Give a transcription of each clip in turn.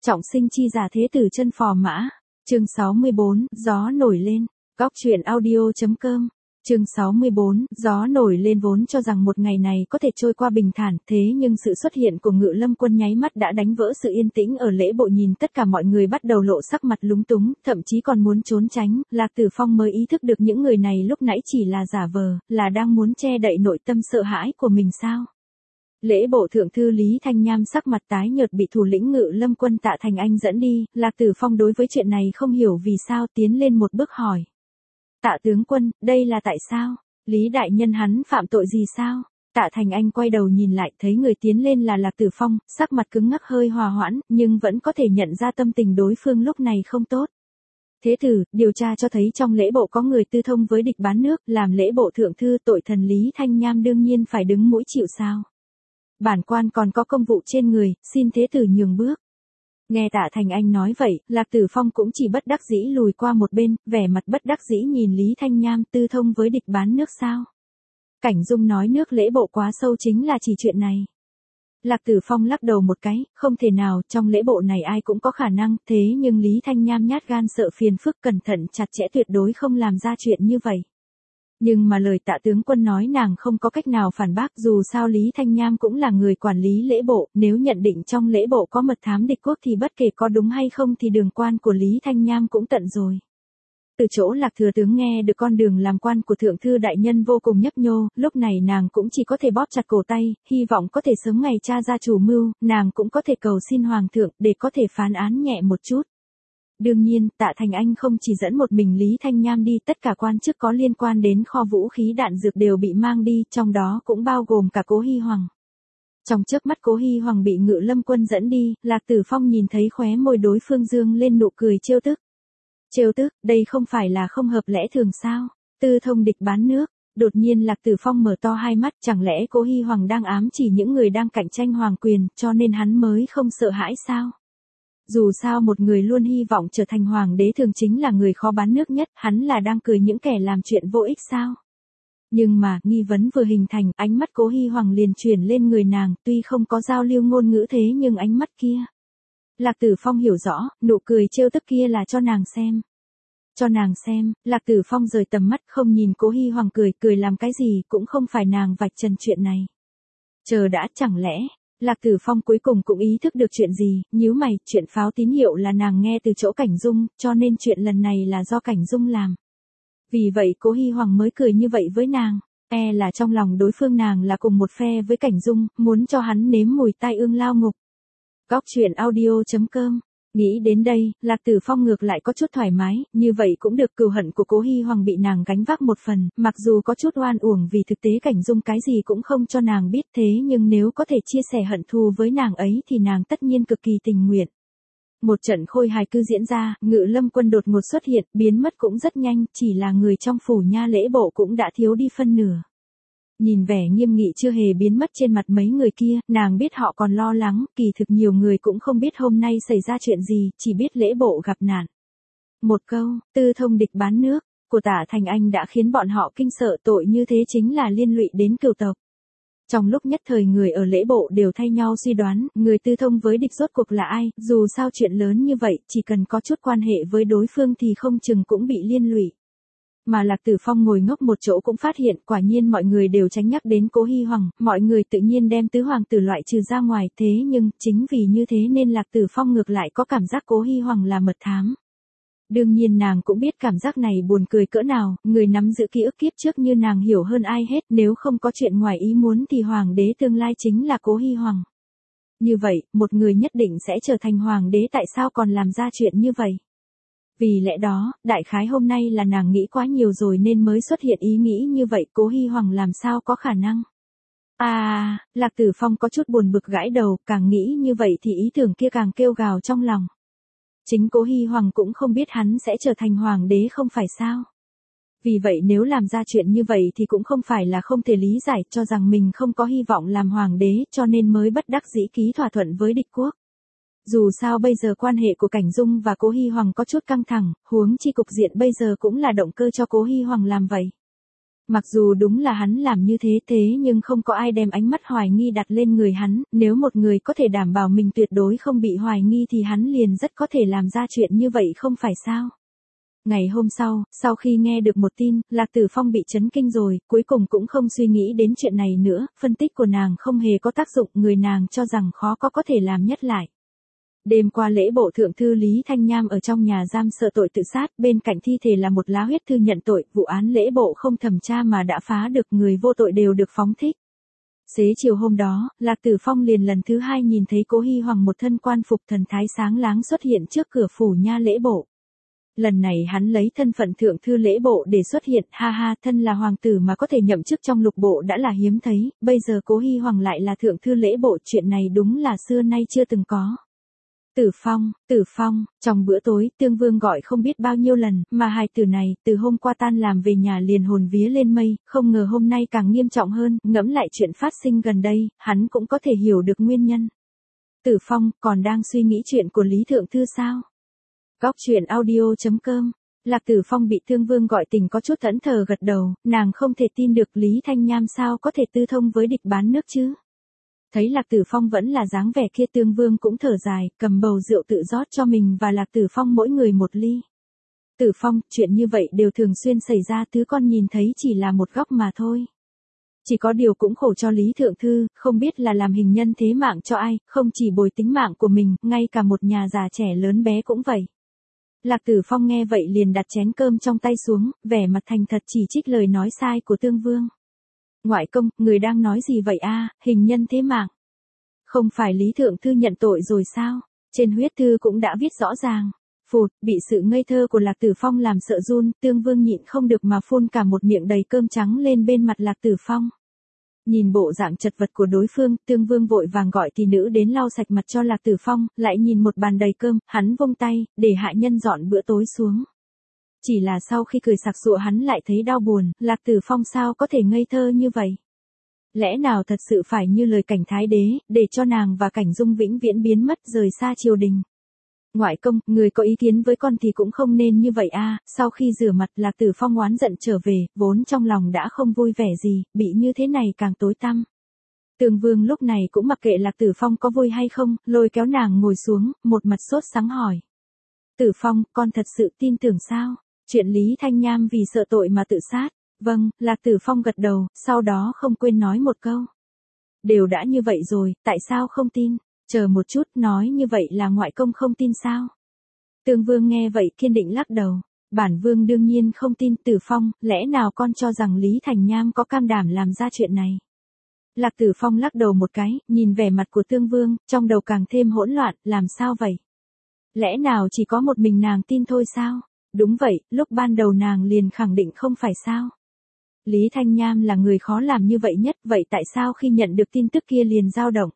Trọng sinh chi giả thế tử chân phò mã. Chương 64, gió nổi lên. Góc truyện audio.com. Chương 64, gió nổi lên vốn cho rằng một ngày này có thể trôi qua bình thản, thế nhưng sự xuất hiện của Ngự Lâm Quân nháy mắt đã đánh vỡ sự yên tĩnh ở lễ bộ, nhìn tất cả mọi người bắt đầu lộ sắc mặt lúng túng, thậm chí còn muốn trốn tránh, Lạc Tử Phong mới ý thức được những người này lúc nãy chỉ là giả vờ, là đang muốn che đậy nội tâm sợ hãi của mình sao? Lễ bộ thượng thư Lý Thanh Nham sắc mặt tái nhợt bị thủ lĩnh Ngự Lâm Quân Tạ Thành Anh dẫn đi, Lạc Tử Phong đối với chuyện này không hiểu vì sao tiến lên một bước hỏi. Tạ tướng quân, đây là tại sao? Lý đại nhân hắn phạm tội gì sao? Tạ Thành Anh quay đầu nhìn lại thấy người tiến lên là Lạc Tử Phong, sắc mặt cứng ngắc hơi hòa hoãn, nhưng vẫn có thể nhận ra tâm tình đối phương lúc này không tốt. Thế tử, điều tra cho thấy trong lễ bộ có người tư thông với địch bán nước, làm lễ bộ thượng thư tội thần Lý Thanh Nham đương nhiên phải đứng mũi chịu sào. Bản quan còn có công vụ trên người, xin thế tử nhường bước. Nghe Tạ Thành Anh nói vậy, Lạc Tử Phong cũng chỉ bất đắc dĩ lùi qua một bên, vẻ mặt bất đắc dĩ nhìn Lý Thanh Nham tư thông với địch bán nước sao. Cảnh Dung nói nước lễ bộ quá sâu chính là chỉ chuyện này. Lạc Tử Phong lắc đầu một cái, không thể nào, trong lễ bộ này ai cũng có khả năng, thế nhưng Lý Thanh Nham nhát gan sợ phiền phức cẩn thận chặt chẽ tuyệt đối không làm ra chuyện như vậy. Nhưng mà lời Tạ tướng quân nói nàng không có cách nào phản bác, dù sao Lý Thanh Nham cũng là người quản lý lễ bộ, nếu nhận định trong lễ bộ có mật thám địch quốc thì bất kể có đúng hay không thì đường quan của Lý Thanh Nham cũng tận rồi. Từ chỗ Lạc thừa tướng nghe được con đường làm quan của thượng thư đại nhân vô cùng nhấp nhô, lúc này nàng cũng chỉ có thể bóp chặt cổ tay, hy vọng có thể sớm ngày tra ra chủ mưu, nàng cũng có thể cầu xin hoàng thượng để có thể phán án nhẹ một chút. Đương nhiên, Tạ Thành Anh không chỉ dẫn một mình Lý Thanh Nham đi, tất cả quan chức có liên quan đến kho vũ khí đạn dược đều bị mang đi, trong đó cũng bao gồm cả Cố Hy Hoàng. Trong chớp mắt Cố Hy Hoàng bị Ngự Lâm Quân dẫn đi, Lạc Tử Phong nhìn thấy khóe môi đối phương dương lên nụ cười trêu tức. Trêu tức, đây không phải là không hợp lẽ thường sao? Tư thông địch bán nước. Đột nhiên Lạc Tử Phong mở to hai mắt, chẳng lẽ Cố Hy Hoàng đang ám chỉ những người đang cạnh tranh hoàng quyền, cho nên hắn mới không sợ hãi sao? Dù sao một người luôn hy vọng trở thành hoàng đế thường chính là người khó bán nước nhất, hắn là đang cười những kẻ làm chuyện vô ích sao? Nhưng mà, nghi vấn vừa hình thành, ánh mắt Cố Hy Hoàng liền chuyển lên người nàng, tuy không có giao lưu ngôn ngữ thế nhưng ánh mắt kia. Lạc Tử Phong hiểu rõ, nụ cười trêu tức kia là cho nàng xem. Cho nàng xem, Lạc Tử Phong rời tầm mắt không nhìn Cố Hy Hoàng cười làm cái gì, cũng không phải nàng vạch trần chuyện này. Chờ đã, chẳng lẽ... Lạc Tử Phong cuối cùng cũng ý thức được chuyện gì, nhíu mày, chuyện pháo tín hiệu là nàng nghe từ chỗ Cảnh Dung, cho nên chuyện lần này là do Cảnh Dung làm. Vì vậy Cố Hy Hoàng mới cười như vậy với nàng, là trong lòng đối phương nàng là cùng một phe với Cảnh Dung, muốn cho hắn nếm mùi tai ương lao ngục. Góc truyện audio.com. Nghĩ đến đây, Lạc Tử Phong ngược lại có chút thoải mái, như vậy cũng được, cừu hận của Cố Hy Hoàng bị nàng gánh vác một phần, mặc dù có chút oan uổng vì thực tế Cảnh Dung cái gì cũng không cho nàng biết, thế nhưng nếu có thể chia sẻ hận thù với nàng ấy thì nàng tất nhiên cực kỳ tình nguyện. Một trận khôi hài cứ diễn ra, Ngự Lâm Quân đột ngột xuất hiện, biến mất cũng rất nhanh, chỉ là người trong phủ nha lễ bộ cũng đã thiếu đi phân nửa. Nhìn vẻ nghiêm nghị chưa hề biến mất trên mặt mấy người kia, nàng biết họ còn lo lắng, kỳ thực nhiều người cũng không biết hôm nay xảy ra chuyện gì, chỉ biết lễ bộ gặp nạn. Một câu, tư thông địch bán nước, của Tạ Thành Anh đã khiến bọn họ kinh sợ, tội như thế chính là liên lụy đến cửu tộc. Trong lúc nhất thời người ở lễ bộ đều thay nhau suy đoán, người tư thông với địch rốt cuộc là ai, dù sao chuyện lớn như vậy, chỉ cần có chút quan hệ với đối phương thì không chừng cũng bị liên lụy. Mà Lạc Tử Phong ngồi ngốc một chỗ cũng phát hiện, quả nhiên mọi người đều tránh nhắc đến Cố Hy Hoàng, mọi người tự nhiên đem tứ hoàng tử loại trừ ra ngoài, thế nhưng, chính vì như thế nên Lạc Tử Phong ngược lại có cảm giác Cố Hy Hoàng là mật thám. Đương nhiên nàng cũng biết cảm giác này buồn cười cỡ nào, người nắm giữ ký ức kiếp trước như nàng hiểu hơn ai hết, nếu không có chuyện ngoài ý muốn thì hoàng đế tương lai chính là Cố Hy Hoàng. Như vậy, một người nhất định sẽ trở thành hoàng đế, tại sao còn làm ra chuyện như vậy? Vì lẽ đó, đại khái hôm nay là nàng nghĩ quá nhiều rồi nên mới xuất hiện ý nghĩ như vậy, Cố Hy Hoàng làm sao có khả năng. Lạc Tử Phong có chút buồn bực gãi đầu, càng nghĩ như vậy thì ý tưởng kia càng kêu gào trong lòng. Chính Cố Hy Hoàng cũng không biết hắn sẽ trở thành hoàng đế không phải sao. Vì vậy nếu làm ra chuyện như vậy thì cũng không phải là không thể lý giải, cho rằng mình không có hy vọng làm hoàng đế cho nên mới bất đắc dĩ ký thỏa thuận với địch quốc. Dù sao bây giờ quan hệ của Cảnh Dung và Cố Hy Hoàng có chút căng thẳng, huống chi cục diện bây giờ cũng là động cơ cho Cố Hy Hoàng làm vậy. Mặc dù đúng là hắn làm như thế nhưng không có ai đem ánh mắt hoài nghi đặt lên người hắn, nếu một người có thể đảm bảo mình tuyệt đối không bị hoài nghi thì hắn liền rất có thể làm ra chuyện như vậy không phải sao. Ngày hôm sau khi nghe được một tin, Lạc Tử Phong bị chấn kinh rồi, cuối cùng cũng không suy nghĩ đến chuyện này nữa, phân tích của nàng không hề có tác dụng, người nàng cho rằng khó có thể làm nhất lại. Đêm qua lễ bộ thượng thư Lý Thanh Nham ở trong nhà giam sợ tội tự sát, bên cạnh thi thể là một lá huyết thư nhận tội, vụ án lễ bộ không thẩm tra mà đã phá được, người vô tội đều được phóng thích. Xế chiều hôm đó, Lạc Tử Phong liền lần thứ hai nhìn thấy Cố Hy Hoàng một thân quan phục thần thái sáng láng xuất hiện trước cửa phủ nha lễ bộ. Lần này hắn lấy thân phận thượng thư lễ bộ để xuất hiện, ha ha, thân là hoàng tử mà có thể nhậm chức trong lục bộ đã là hiếm thấy, bây giờ Cố Hy Hoàng lại là thượng thư lễ bộ, chuyện này đúng là xưa nay chưa từng có. Tử Phong, trong bữa tối, Tương Vương gọi không biết bao nhiêu lần, mà hài tử này, từ hôm qua tan làm về nhà liền hồn vía lên mây, không ngờ hôm nay càng nghiêm trọng hơn, ngẫm lại chuyện phát sinh gần đây, hắn cũng có thể hiểu được nguyên nhân. Tử Phong, còn đang suy nghĩ chuyện của Lý Thượng Thư sao? Góc truyện audio.com. Lạc Tử Phong bị Tương Vương gọi tỉnh có chút thẫn thờ gật đầu, nàng không thể tin được Lý Thanh Nham sao có thể tư thông với địch bán nước chứ. Thấy Lạc Tử Phong vẫn là dáng vẻ kia, Tương Vương cũng thở dài, cầm bầu rượu tự rót cho mình và Lạc Tử Phong mỗi người một ly. Tử Phong, chuyện như vậy đều thường xuyên xảy ra, thứ con nhìn thấy chỉ là một góc mà thôi. Chỉ có điều cũng khổ cho Lý Thượng Thư, không biết là làm hình nhân thế mạng cho ai, không chỉ bồi tính mạng của mình, ngay cả một nhà già trẻ lớn bé cũng vậy. Lạc Tử Phong nghe vậy liền đặt chén cơm trong tay xuống, vẻ mặt thành thật chỉ trích lời nói sai của Tương Vương. Ngoại công, người đang nói gì vậy a? Hình nhân thế mạng. Không phải Lý Thượng Thư nhận tội rồi sao? Trên huyết thư cũng đã viết rõ ràng. Phụt, bị sự ngây thơ của Lạc Tử Phong làm sợ run, Tương Vương nhịn không được mà phun cả một miệng đầy cơm trắng lên bên mặt Lạc Tử Phong. Nhìn bộ dạng chật vật của đối phương, Tương Vương vội vàng gọi tỷ nữ đến lau sạch mặt cho Lạc Tử Phong, lại nhìn một bàn đầy cơm, hắn vung tay, để hạ nhân dọn bữa tối xuống. Chỉ là sau khi cười sặc sụa hắn lại thấy đau buồn, Lạc Tử Phong sao có thể ngây thơ như vậy? Lẽ nào thật sự phải như lời Cảnh Thái Đế, để cho nàng và Cảnh Dung vĩnh viễn biến mất rời xa triều đình? Ngoại công, người có ý kiến với con thì cũng không nên như vậy a. Sau khi rửa mặt, Lạc Tử Phong oán giận trở về, vốn trong lòng đã không vui vẻ gì, bị như thế này càng tối tăm. Tương Vương lúc này cũng mặc kệ Lạc Tử Phong có vui hay không, lôi kéo nàng ngồi xuống, một mặt sốt sắng hỏi. Tử Phong, con thật sự tin tưởng sao? Chuyện Lý Thanh Nham vì sợ tội mà tự sát. Vâng, Lạc Tử Phong gật đầu, sau đó không quên nói một câu. Đều đã như vậy rồi, tại sao không tin? Chờ một chút, nói như vậy là ngoại công không tin sao? Tương Vương nghe vậy kiên định lắc đầu. Bản Vương đương nhiên không tin. Tử Phong, lẽ nào con cho rằng Lý Thành Nham có cam đảm làm ra chuyện này? Lạc Tử Phong lắc đầu một cái, nhìn vẻ mặt của Tương Vương, trong đầu càng thêm hỗn loạn, làm sao vậy? Lẽ nào chỉ có một mình nàng tin thôi sao? Đúng vậy, lúc ban đầu nàng liền khẳng định không phải sao? Lý Thanh Nham là người khó làm như vậy nhất, vậy tại sao khi nhận được tin tức kia liền dao động?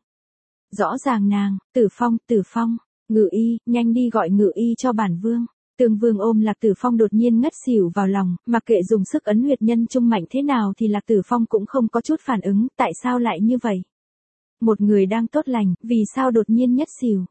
Rõ ràng nàng, Tử Phong, Ngự Y, nhanh đi gọi Ngự Y cho bản Vương. Tương Vương ôm Lạc Tử Phong đột nhiên ngất xỉu vào lòng, mặc kệ dùng sức ấn huyệt nhân trung mạnh thế nào thì Lạc Tử Phong cũng không có chút phản ứng, tại sao lại như vậy? Một người đang tốt lành, vì sao đột nhiên ngất xỉu?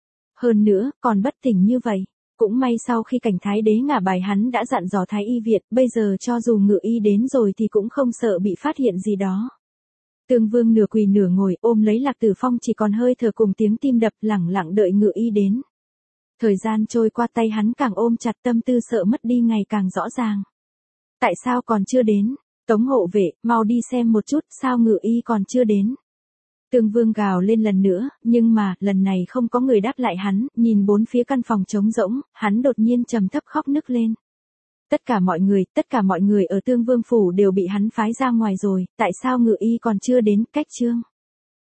Hơn nữa, còn bất tỉnh như vậy. Cũng may sau khi Cảnh Thái Đế ngả bài hắn đã dặn dò Thái Y viện, bây giờ cho dù Ngự Y đến rồi thì cũng không sợ bị phát hiện gì đó. Tương Vương nửa quỳ nửa ngồi ôm lấy Lạc Tử Phong chỉ còn hơi thở cùng tiếng tim đập, lẳng lặng đợi Ngự Y đến. Thời gian trôi qua, tay hắn càng ôm chặt, tâm tư sợ mất đi ngày càng rõ ràng. Tại sao còn chưa đến? Tống hộ vệ, mau đi xem một chút, sao Ngự Y còn chưa đến? Tương Vương gào lên lần nữa, nhưng mà, lần này không có người đáp lại hắn, nhìn bốn phía căn phòng trống rỗng, hắn đột nhiên trầm thấp khóc nức lên. Tất cả mọi người ở Tương Vương phủ đều bị hắn phái ra ngoài rồi, tại sao Ngự Y còn chưa đến? Cách chương.